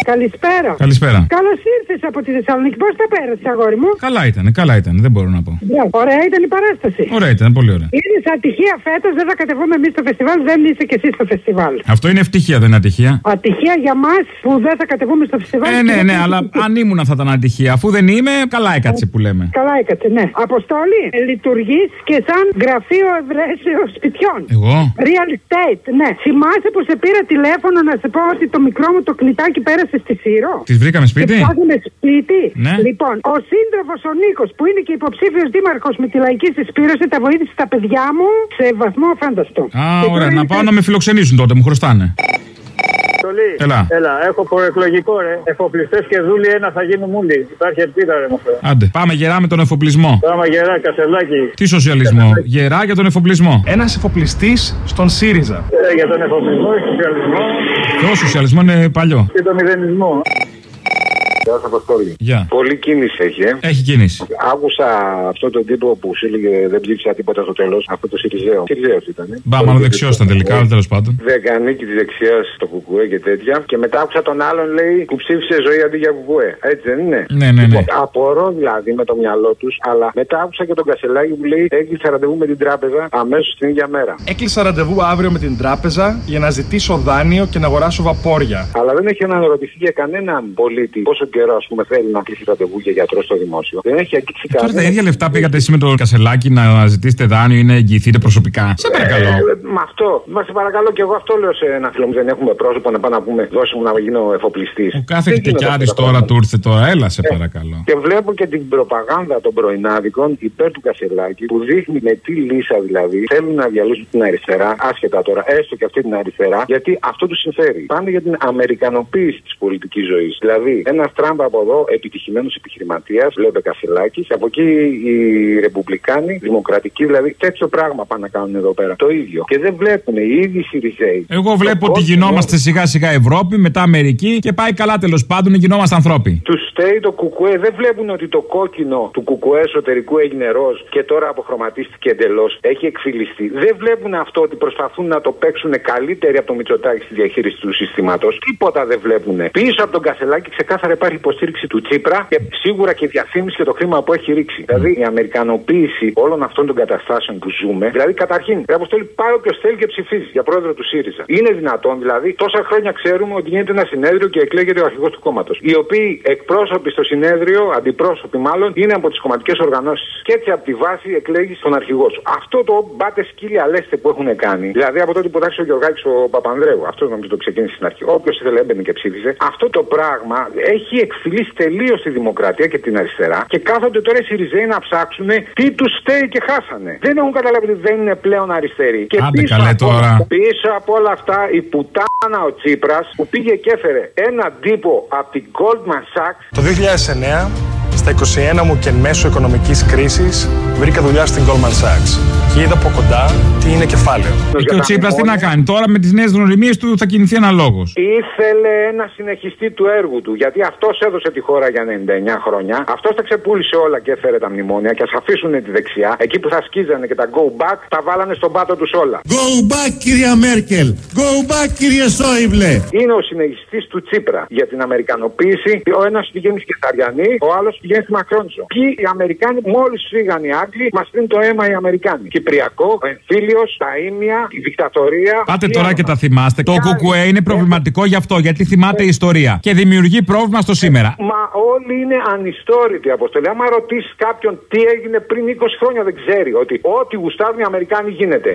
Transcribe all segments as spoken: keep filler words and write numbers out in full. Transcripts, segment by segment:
Καλησπέρα. Καλησπέρα. Καλώς ήρθες από τη Θεσσαλονίκη. Πώς τα πέρασες, αγόρι μου? Καλά ήταν, καλά ήταν, δεν μπορώ να πω. Yeah. Ωραία ήταν η παράσταση. Ωραία ήταν, πολύ ωραία. Είδες ατυχία φέτος, δεν θα κατεβούμε εμείς στο φεστιβάλ, δεν είσαι κι εσύ στο φεστιβάλ. Αυτό είναι ευτυχία, δεν είναι ατυχία. Ατυχία για μας που δεν θα κατεβούμε στο φεστιβάλ. Ε, ναι, ναι, αλλά αν ήμουν θα ήταν ατυχία. Αφού δεν είμαι, καλά έκατσε που λέμε. Καλά έκατσε, ναι. Αποστόλη, λειτουργείς και σαν γραφείο ευρέσεως σπιτιών. Εγώ? Real estate, ναι. Θυμάσαι που σε πήρα τηλέφωνο να σε πω ότι το μικρό μου το κλιτάκι πέρασε στη Σύρο? Τις βρήκαμε σπίτι? Τις βρήκαμε σπίτι. Ναι. Λοιπόν, ο σύντροφος ο Νίκος που είναι και υποψήφιος δήμαρχος με τη λαϊκή συσπήρωση τα βοήθησε τα παιδιά μου σε βαθμό φάνταστο. Α, ωραία, να πάω να με φιλοξενήσουν τότε, μου χρωστάνε. Έλα. Έλα, έχω προεκλογικό ρε. Εφοπλιστές και δούλοι ένα θα γίνουν μούλοι. Υπάρχει ελπίδα ρε μου. Άντε, πάμε γερά με τον εφοπλισμό. Πάμε γερά, Κασελάκη. Τι σοσιαλισμό? Γερά για τον εφοπλισμό. Ένας εφοπλιστής στον ΣΥΡΙΖΑ. Ε, για τον εφοπλισμό, σοσιαλισμό. Και ο σοσιαλισμό είναι παλιό. Και τον μηδενισμό. Γεια σας, Αποστόλη. Γεια. Πολύ κίνηση έχει, ε. Έχει κίνηση. Άκουσα αυτόν τον τύπο που σου έλεγε δεν ψήφισα τίποτα στο τέλος. Αυτό το Σιριζέο. Σιριζέος ήταν. Ε. Μπα, μάλλον δεξιός ήταν τελικά, αλλά τέλος πάντων. Δεκανίκη τη δεξιά στο Κουκουέ και τέτοια. Και μετά άκουσα τον άλλον λέει που ψήφισε ζωή αντί για Κουκουέ. Έτσι δεν είναι? Ναι, ναι, ναι. Απορώ δηλαδή με το μυαλό του, αλλά μετά άκουσα και τον Κασελάκη που λέει έκλεισα ραντεβού με την τράπεζα αμέσως την ίδια μέρα. Έκλεισα ραντεβού αύριο με την τράπεζα για να ζητήσω δάνειο και να αγοράσω βαπόρια. Αλλά δεν έχει αναρωτηθεί για κανέναν πολίτη πόσο καιρό ας πούμε θέλει να κλείσει ραντεβού για γιατρό στο δημόσιο. Δεν έχει αγγίξει κανένα. Τώρα τα ίδια λεφτά πήγατε εσύ με τον Κασελάκη να ζητήσετε δάνειο ή να εγγυηθείτε προσωπικά. Σε παρακαλώ. Ε, με αυτό. Μα σε παρακαλώ και εγώ αυτό λέω σε ένα φίλο μου. Δεν έχουμε πρόσωπο να πάμε να πούμε δώσε μου να γίνω εφοπλιστή. Ο κάθε χτεκιάρης τώρα του ήρθε τώρα. Έλα σε παρακαλώ. Και βλέπω και την προπαγάνδα των πρωινάδικων υπέρ του Κασελάκη που δείχνει με τι λύσα δηλαδή θέλουν να διαλύσουν την αριστερά. Άσχετα τώρα, έστω και αυτή την αριστερά, γιατί αυτό του συμφέρει. Πάνε για την αμερικανοποίηση τη πολιτική ζωή. Δηλαδή, ένα Τραμπ από εδώ, επιτυχημένο επιχειρηματία, βλέπε Κασελάκη, από εκεί οι Ρεπουμπλικάνοι, δημοκρατικοί δηλαδή, τέτοιο πράγμα πάνε να κάνουν εδώ πέρα. Το ίδιο. Και δεν βλέπουν οι ίδιοι Σιριζέοι. Εγώ βλέπω ότι γινόμαστε σιγά σιγά Ευρώπη, μετά Αμερική και πάει καλά τέλος πάντων, γινόμαστε ανθρώποι. Του στέει το Κουκουέ, δεν βλέπουν ότι το κόκκινο του Κουκουέ εσωτερικού έγινε ροζ και τώρα αποχρωματίστηκε εντελώς. Έχει εκφυλιστεί. Δεν βλέπουν αυτό ότι προσπαθούν να το παίξουν καλύτεροι από το Μητσοτάκη στη διαχείριση του συστήματος. Τίποτα δεν βλέπουν. Πίσω από τον Κασελάκη ξεκάθαρα υπάρχει υποστήριξη του Τσίπρα και σίγουρα και η διαφήμιση και το χρήμα που έχει ρίξει. Δηλαδή η αμερικανοποίηση όλων αυτών των καταστάσεων που ζούμε. Δηλαδή καταρχήν, η Αποστόλη πάει όποιος θέλει και ψηφίζει για πρόεδρο του ΣΥΡΙΖΑ. Είναι δυνατόν δηλαδή, τόσα χρόνια ξέρουμε ότι γίνεται ένα συνέδριο και εκλέγεται ο αρχηγός του κόμματος. Οι οποίοι εκπρόσωποι στο συνέδριο, αντιπρόσωποι μάλλον, είναι από τις κομματικές οργανώσεις. Και έτσι από τη βάση εκλέγει τον αρχηγό σου. Αυτό το μπάτε σκύλια λέστε που έχουν κάνει. Δηλαδή από τότε που τάξει ο Γεωργάκης ο Παπανδρέου. Αυτό νομίζω το ξεκίνησε στην αρχή. Όποιος ήθελε έμπαινε και ψήφιζε. Αυτό το πράγμα έχει εκφυλίσει τελείως τη δημοκρατία και την αριστερά. Και κάθονται τώρα οι Σιριζέοι να ψάξουν τι τους στέει και χάσανε. Δεν έχουν καταλάβει ότι δεν είναι πλέον αριστεροί. Και άντε πίσω, καλέ από, τώρα. πίσω από όλα αυτά η πουτάνα ο Τσίπρας που πήγε και έφερε έναν τύπο από την Goldman Sachs. Το δύο χιλιάδες εννέα, στα είκοσι ένα μου και εν μέσω οικονομικής κρίσης, βρήκα δουλειά στην Goldman Sachs. Και είδα από κοντά τι είναι κεφάλαιο. Και ο Τσίπρας τι να κάνει τώρα με τις νέες γνωριμίες του θα κινηθεί αναλόγως. Ήθελε ένα συνεχιστή του έργου του. Γιατί αυτός έδωσε τη χώρα για ενενήντα εννέα χρόνια. Αυτός τα ξεπούλησε όλα και έφερε τα μνημόνια. Και ας αφήσουν τη δεξιά. Εκεί που θα σκίζανε και τα go back, τα βάλανε στον πάτο τους όλα. Go back, κυρία Μέρκελ. Go back, κύριε Σόιμπλε. Είναι ο συνεχιστής του Τσίπρα για την αμερικανοποίηση. Ο ένας πηγαίνει στη Κεσαριανή, ο άλλος πηγαίνει στη Μακρόνισο. Ποιοι οι Αμερικάνοι, μόλις φύγαν οι Άγγλοι, μας δίνουν το αίμα οι Αμερικάνοι. Κυπριακό, ο εμφύλιος, τα ήμια, η δικτατορία. Πάτε τώρα και τα θυμάστε. Το Κουκουέ είναι προβληματικό γι' αυτό, γιατί θυμάται η ιστορία. Και δημιουργεί πρόβλημα στο σήμερα. Μα όλοι είναι ανιστόρητοι, Αποστολή. Άμα ρωτήσει κάποιον τι έγινε πριν είκοσι χρόνια, δεν ξέρει ότι ό,τι γουστάρουν οι Αμερικάνοι γίνεται.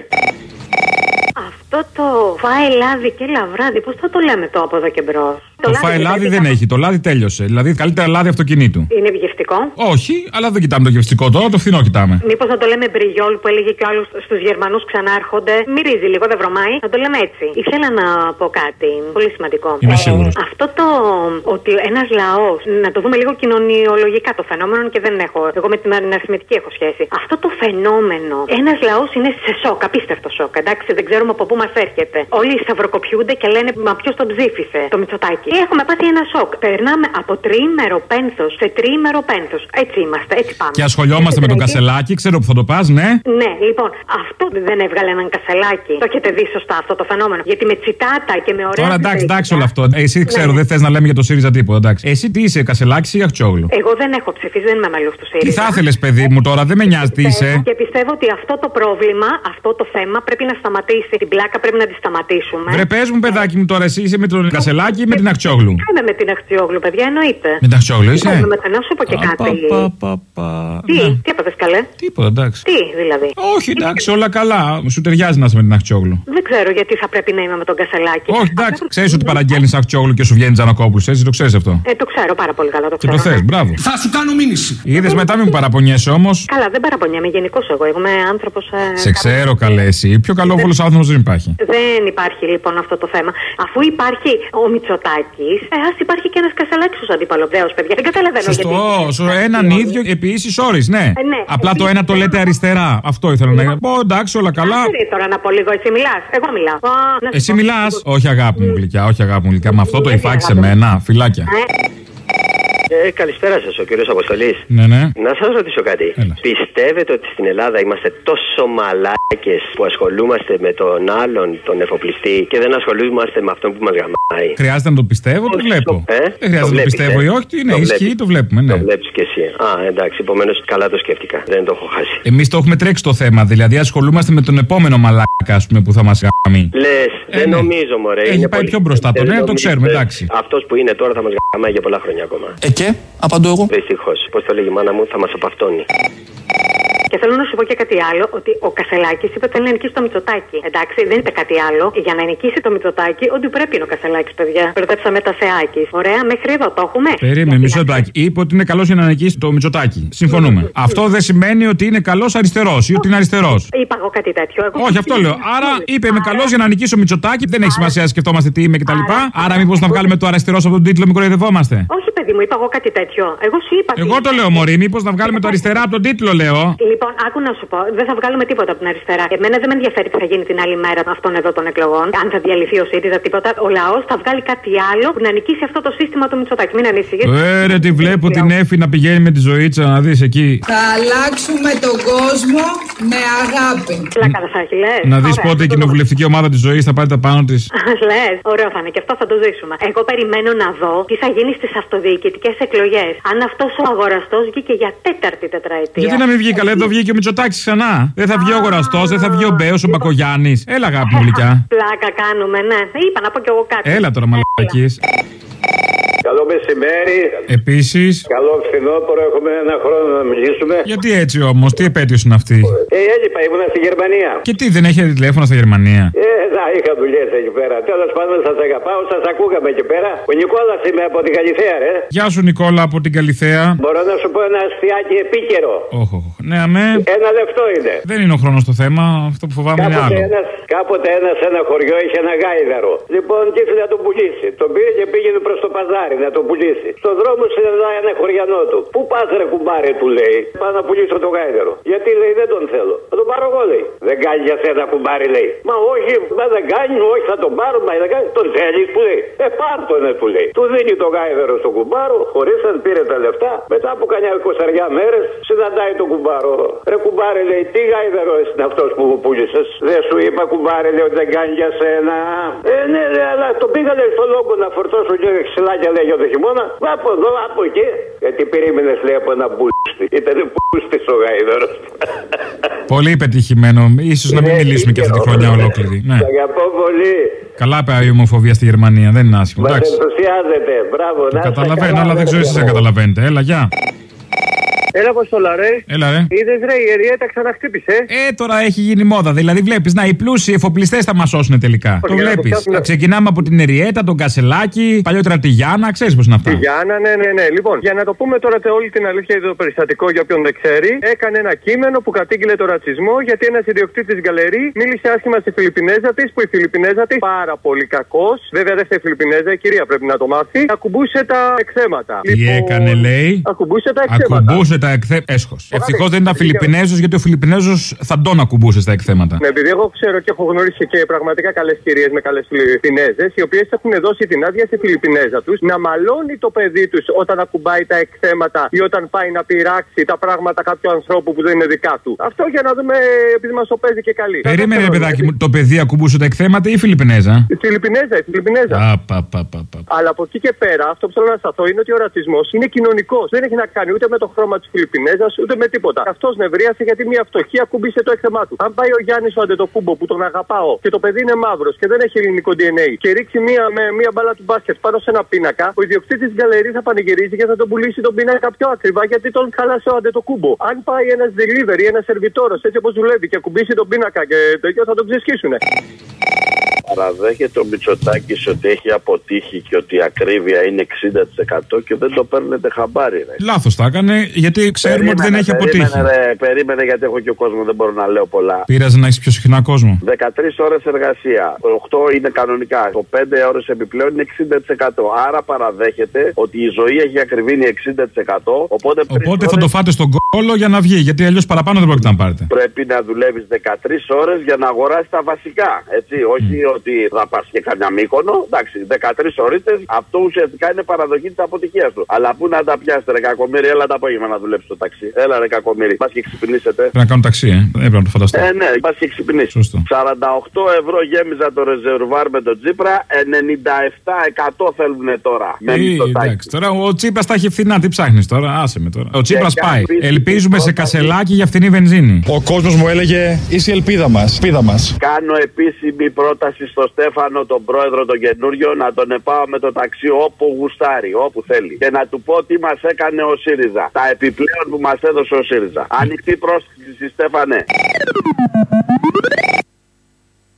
Αυτό το φάει λάδι και λαβράδι, πώς θα το λέμε το από εδώ και μπρος? Το, το φάει λάδι δεν έχει, το λάδι τέλειωσε. Δηλαδή καλύτερα λάδι αυτοκινήτου. Είναι γευστικό? Όχι, αλλά δεν κοιτάμε το γευστικό τώρα, το φθηνό κοιτάμε. Μήπως να το λέμε μπριγιόλ που έλεγε κι ο άλλος στους Γερμανούς ξανάρχονται? Μυρίζει λίγο, δεν βρωμάει. Να το λέμε έτσι. Ήθελα να πω κάτι πολύ σημαντικό. Είμαι ε, σίγουρος. Αυτό το ότι ένας λαός, να το δούμε λίγο κοινωνιολογικά το φαινόμενο και δεν έχω. Εγώ με την αριθμητική έχω σχέση. Αυτό το φαινόμενο, ένας λαός είναι σε σοκ, απίστευτο σοκ. Εντάξει, δεν ξέρουμε από πού μας έρχεται. Όλοι σταυροκοπιούνται και λένε μα ποιος τον ψήφισε, το Μητσοτάκη. Κασελάκη. Έχουμε πάθει ένα σοκ. Περνάμε από τριήμερο πένθος σε τριήμερο πένθος. Έτσι είμαστε, έτσι πάμε. Και ασχολιόμαστε με τον Κασελάκη, ξέρω που θα το πας, ναι. Ναι, λοιπόν, αυτό δεν έβγαλε έναν Κασελάκη. Το έχετε δει σωστά αυτό το φαινόμενο. Γιατί με τσιτάτα και με ωραία. Τώρα εντάξει, εντάξει όλο αυτό. Εσύ ξέρω, ναι. Δεν θες να λέμε για το ΣΥΡΙΖΑ τίποτα, εντάξει. Εσύ τι είσαι, Κασελάκης ή Αχτσόγλου? Εγώ δεν έχω ψηφίσει, δεν είμαι μέλος του ΣΥΡΙΖΑ. Τι θα ήθελες, παιδί μου, τώρα δεν με νοιάζει τι είσαι. Και πιστεύω ότι αυτό το πρόβλημα, αυτό το θέμα πρέπει να σταματήσει. Την πλάκα πρέπει να τη σταματήσουμε. Βρε, πες μου, παιδάκι μου, τώρα εσύ είσαι με τον Κασελάκη ή με την Αχτσόγλου? Είμαι με την Αχτσόγλου, παιδιά, εννοείται. Με την Αχτσόγλου είσαι? Να σου πω και κάτι. Τι, τι έπαθες καλέ? Τίποτα, εντάξει. Τι δηλαδή? Όχι, εντάξει, όλα καλά. Σου ταιριάζει να είσαι με την Αχτσόγλου. Δεν ξέρω γιατί θα πρέπει να είμαι με τον Κασελάκη. Όχι, εντάξει, ξέρεις ότι παραγγέλνεις Αχτσόγλου και σου βγαίνει Τζανακόπουλος, έτσι το ξέρεις αυτό? Ε, το ξέρω πάρα πολύ καλά, το και ξέρω. Και το θες, μπράβο. Θα σου κάνω μήνυση. Είδες μετά, μην παραπονιέσαι όμως. Καλά, δεν παραπονιέμαι γενικώς εγώ. Εγώ είμαι άνθρωπος. Ε, Σε ξέρω καλέ, εσύ. Πιο καλόβολος άνθρωπος δεν υπάρχει. Δεν υπάρχει λοιπόν αυτό το θέμα. Αφού υπάρχει ο Μητσοτάκης, ε, ας υπάρχει και ένας Κασελάκης ως αντίπαλος, παιδιά. Δεν καταλαβαίνω. Σωστό, γιατί... έναν ίδιο επί ίσης όρης, ναι. Ε, ναι. Απλά το ένα το λέτε αριστερά. Αυτό ήθελα λοιπόν, να πω. Εντάξει, όλα καλά. Άσυρε τώρα να πω λίγο, εσύ μιλάς. Εγώ μιλάω. Α, εσύ μιλάς. Όχι, αγάπη μου γλυκιά, όχι, αγάπη μου γλυκιά. Με αυτό το υφάκι σε μένα, φυλάκια. Ε, καλησπέρα σας, ο κύριος Αποστολής. Ναι, ναι. Να σας ρωτήσω κάτι. Έλα. Πιστεύετε ότι στην Ελλάδα είμαστε τόσο μαλάκες που ασχολούμαστε με τον άλλον, τον εφοπλιστή, και δεν ασχολούμαστε με αυτόν που μας γαμάει? Χρειάζεται να το πιστεύω, το βλέπω. Ε? Δεν χρειάζεται το να το πιστεύω ή όχι. Ναι, το ισχύει, το βλέπουμε. Ναι. Το βλέπεις κι εσύ. Α, εντάξει, επομένως καλά το σκέφτηκα. Δεν το έχω χάσει. Εμείς το έχουμε τρέξει το θέμα. Δηλαδή ασχολούμαστε με τον επόμενο μαλάκα, ας πούμε, που θα μας γαμεί. Λες, ε, δεν ναι. νομίζω, μωρέ. Έχει είναι πάει πολύ... πιο μπροστά το, ναι, το ξέρουμε, εντάξει. Αυτός που είναι τώρα θα μας γαμάει για πολλά χρόνια ακόμα. Ε, και, απαντώ εγώ. Δυστυχώς. Πώς το λέγει η μάνα μου, θα μας απαυτώνει. Και θέλω να σου πω και κάτι άλλο, ότι ο Κασελάκης είπε ότι θέλει να νικήσει το Μητσοτάκη. Εντάξει, δεν είπε κάτι άλλο. Για να νικήσει το Μητσοτάκη, ό,τι πρέπει είναι ο Κασελάκης, παιδιά. Μπερδέψαμε τα θεάκης. Ωραία, μέχρι εδώ το έχουμε. Περίμενε, μισό λεπτάκι. Είπε ότι είναι καλός για να νικήσει το Μητσοτάκη. Συμφωνούμε. Mm. Αυτό δεν σημαίνει ότι είναι καλός αριστερός ή ότι είναι αριστερός. Είπα εγώ κάτι τέτοιο. Εγώ όχι, αυτό λέω. Άρα είπε είμαι καλός για να νικήσω Μητσοτάκη. Δεν έχει σημασία να σκεφτόμαστε τι είμαι κτλ. Άρα, άρα μήπως να βγάλουμε το αριστερός από τον τίτλο, μην κοροϊδευόμαστε? Όχι, παιδί μου, είπα εγώ κάτι τέτοιο. Εγώ σου είπα. Εγώ το λέω, Μωρή, μήπως να βγάλουμε το αριστερά από τον τίτλο, λέω. Λοιπόν, άκου να σου πω, δεν θα βγάλουμε τίποτα από την αριστερά. Εμένα δεν με ενδιαφέρει τι θα γίνει την άλλη μέρα αυτών εδώ των εκλογών. Αν θα διαλυθεί ο ΣΥΡΙΖΑ, τίποτα. Ο λαός θα βγάλει κάτι άλλο που να νικήσει αυτό το σύστημα του Μητσοτάκη. Μην ανησυχείς. Ε, ρε, τη βλέπω την Έφη να πηγαίνει με τη ζωήτσα, να δεις εκεί. Θα αλλάξουμε τον κόσμο με αγάπη. Πλάκα θα έχει, λες. Να δεις πότε η κοινοβουλευτική ομάδα της ζωής θα πάρει τα πάνω της. Λες, ωραίο θα είναι και αυτό θα το ζήσουμε. Εγώ περιμένω να δω τι θα γίνει στις αυτοδιοικητικές εκλογές. Αν αυτός ο αγοραστός βγήκε για τέταρτη τετραετία. Γιατί να μην βγει καλά, εδώ βγήκε ο Μητσοτάκης ξανά. Δεν θα βγει ο αγοραστός, δεν θα βγει ο Μπέος, ο Μπακογιάννης. Έλα, αγάπη μου γλυκιά. Πλάκα κάνουμε, ναι. Είπα να πω κι εγώ κάτι. Έλα τώρα, μαλακίες. Καλό μεσημέρι. Επίσης. Καλό φθινόπωρο, έχουμε ένα χρόνο να μιλήσουμε. Γιατί έτσι όμως, τι επέτειος είναι αυτή? Ε, έλειπα, ήμουν στη Γερμανία. Και τι, δεν έχει τηλέφωνα στα Γερμανία? Ε, να, είχα δουλειές εκεί πέρα. Τέλος πάντων, σας αγαπάω, σας ακούγαμε εκεί πέρα. Ο Νικόλας είμαι από την Καλιθέα, ρε. Γεια σου, Νικόλα, από την Καλιθέα. Μπορώ να σου πω ένα αστιάκι επίκαιρο. Όχι, όχι. Ναι, αμέ. Ένα λεπτό είναι. Δεν είναι ο χρόνος το θέμα, αυτό που φοβάμαι κάποτε είναι άλλο. Ένας, κάποτε ένα σε ένα χωριό είχε ένα γάιδαρο. Λοιπόν, και ήθελε να τον πουλήσει. Τον πήρε και πήγαινε προς το παζάρι να τον πουλήσει. Στον δρόμο συναντάει ένα χωριανό του. Πού πας, ρε κουμπάρε, του λέει. Πάω να πουλήσω το γάιδαρο. Γιατί λέει δεν τον θέλω. Θα τον πάρω εγώ, λέει. Δεν κάνει για σένα, κουμπάρι, λέει. Μα όχι, μα δεν κάνει, όχι, θα τον πάρω, μα δεν κάνει. Τον θέλει, που λέει. Ε, πάρ' τον, ε, του λέει. Του δίνει το γάιδαρο στον κουμπάρο, χωρίς αν πήρε τα λεφτά. Μετά από κανένα εικοσαριά μέρες συναντάει τον κουμπάρο. Ρε κουμπάρι, λέει, τι γάιδαρο είναι αυτός που μου πούλησες? Δεν σου είπα, κουμπάρι, λέει, ότι δεν κάνει για σένα. Ε, ναι, ναι, αλλά τον πήγα, λέει, στο λόγο να φορτώσω και ξυλάκια, λέει, για το χειμώνα. Από εδώ, από εκεί. Γιατί περίμενες, λέει, από ένα μπούστι. Ήταν μπούστι ο γάιδαρος. Πολύ πετυχημένο. Ίσως να μην μιλήσουμε και αυτή τη χρονιά ολόκληρη. Ναι. Σ' αγαπώ πολύ. Καλά πάει η ομοφοβία στη Γερμανία. Δεν είναι άσχημο. Μας ενθουσιάζεται. Μπράβο. Το καταλαβαίνω, αλλά δεν ξέρω εσείς αν καταλαβαίνετε. Έλα, γεια. Έλα, Αποστόλα, ρε. Έλα, ρε. Είδες, ρε, η Εριέτα ξαναχτύπησε. Ε, τώρα έχει γίνει μόδα. Δηλαδή, βλέπεις, να οι πλούσιοι εφοπλιστές θα μας σώσουν τελικά. Το βλέπεις. Το ξεκινάμε από την Εριέτα, τον Κασελάκη, παλιότερα τη Γιάννα, ξέρεις πώς είναι αυτά. Τη Γιάννα, ναι, ναι, ναι. Λοιπόν, για να το πούμε τώρα όλη την αλήθεια για το περιστατικό, για όποιον δεν ξέρει, έκανε ένα κείμενο που κατήγγειλε το ρατσισμό γιατί ένας ιδιοκτήτης γκαλερί μίλησε άσχημα στη Φιλιππινέζα της, που η Φιλιππινέζα της, πάρα πολύ κακός, βέβαια δεν φταίει η Φιλιππινέζα, η κυρία πρέπει να το μάθει, ακουμπούσε τα εκθέματα. Τι λοιπόν, έκανε, λέει. Ακουμπούσε τα εκθέματα. Ακουμπούσε τα τα εκθέματα. Έσχος. Ευτυχώς δεν ήταν Φιλιππινέζος, γιατί ο Φιλιππινέζος θα τον ακουμπούσε στα εκθέματα. Ναι, επειδή εγώ ξέρω και έχω γνωρίσει και πραγματικά καλές κυρίες με καλές Φιλιππινέζες, οι οποίες έχουν δώσει την άδεια στη Φιλιππινέζα τους να μαλώνει το παιδί τους όταν ακουμπάει τα εκθέματα ή όταν πάει να πειράξει τα πράγματα κάποιου ανθρώπου που δεν είναι δικά του. Αυτό για να δούμε, επειδή μας το παίζει και καλή. Περίμενε, ρε παιδάκι μου, το παιδί ακουμπούσε τα εκθέματα ή η Φιλιππινέζα. Η Φιλιππινέζα, η Φιλιππινέζα. Α, πα, πα, πα, πα. Αλλά από εκεί και πέρα, αυτό που θέλω να σταθώ είναι ότι ο ρατσισμός είναι κοινωνικός. Δεν έχει να κάνει ούτε με το χρώμα της Φιλιππινέζας ούτε με τίποτα. Αυτός νευρίασε γιατί μια φτωχή ακούμπησε το έκθεμά του. Αν πάει ο Γιάννης ο Αντετοκούμπο που τον αγαπάω και το παιδί είναι μαύρος και δεν έχει ελληνικό ντι εν έι και ρίξει μία, με μία μπάλα του μπάσκετ πάνω σε ένα πίνακα, ο ιδιοκτήτης της γκαλερί θα πανηγυρίζει και θα τον πουλήσει τον πίνακα πιο ακριβά γιατί τον χάλασε ο Αντετοκούμπο. Αν πάει ένας delivery, ένας σερβιτόρος έτσι όπως δουλεύει και ακουμπήσει τον πίνακα και τέτοιο θα τον ξεσκίσουνε. Παραδέχεται ο Μητσοτάκης ότι έχει αποτύχει και ότι η ακρίβεια είναι εξήντα τοις εκατό και δεν το παίρνετε χαμπάρι, ρε. Λάθος τα έκανε, γιατί ξέρουμε περίμενε, ότι δεν έχει αποτύχει. Περίμενε, ρε, περίμενε, γιατί έχω και ο κόσμο, δεν μπορώ να λέω πολλά. Πήραζε να έχει πιο συχνά κόσμο. δεκατρείς ώρες εργασία. οκτώ είναι κανονικά. Το πέντε ώρες επιπλέον είναι εξήντα τοις εκατό. Άρα παραδέχεται ότι η ζωή έχει ακριβήνει εξήντα τοις εκατό. Οπότε, οπότε ώρες... θα το φάτε στον κόλο για να βγει. Γιατί αλλιώς παραπάνω δεν πρόκειται να πάρετε. Πρέπει να δουλεύεις δεκατρείς ώρες για να αγοράσεις τα βασικά. Έτσι, όχι mm. ότι θα πας και καμιά Μύκονο. Εντάξει, δεκατρείς ώρες, αυτό ουσιαστικά είναι παραδοχή της αποτυχίας του. Αλλά πού να τα πιάσετε, ρε κακομοίρη, έλα το απόγευμα να δουλέψει το ταξί. Έλα, ρε κακομοίρη, πας και ξυπνήσετε. Πρέπει να κάνω ταξί, ε. Έπρεπε να το φανταστώ. Ε, ναι, πας και ξυπνήσει. Σωστό. σαράντα οκτώ ευρώ γέμιζα το ρεζερβάρ με τον Τσίπρα, ενενήντα επτά τοις εκατό θέλουν τώρα. Με εντάξει, τώρα ο Τσίπρας τα έχει φθηνά, τι ψάχνεις τώρα, άσε με τώρα. Ο Τσίπρας πάει. Ελπίζουμε σε κασελάκι για φθηνή βενζίνη. Ο κόσμος μου έλεγε είσαι η ελπίδα μας. μας. Κάνω επίσημη πρόταση στο Στέφανο, τον πρόεδρο τον καινούριο, να τον πάω με το ταξί όπου γουστάρει, όπου θέλει. Και να του πω τι μας έκανε ο ΣΥΡΙΖΑ. Τα επιπλέον που μας έδωσε ο ΣΥΡΙΖΑ. Ανοιχτή πρόσκληση, Στέφανε.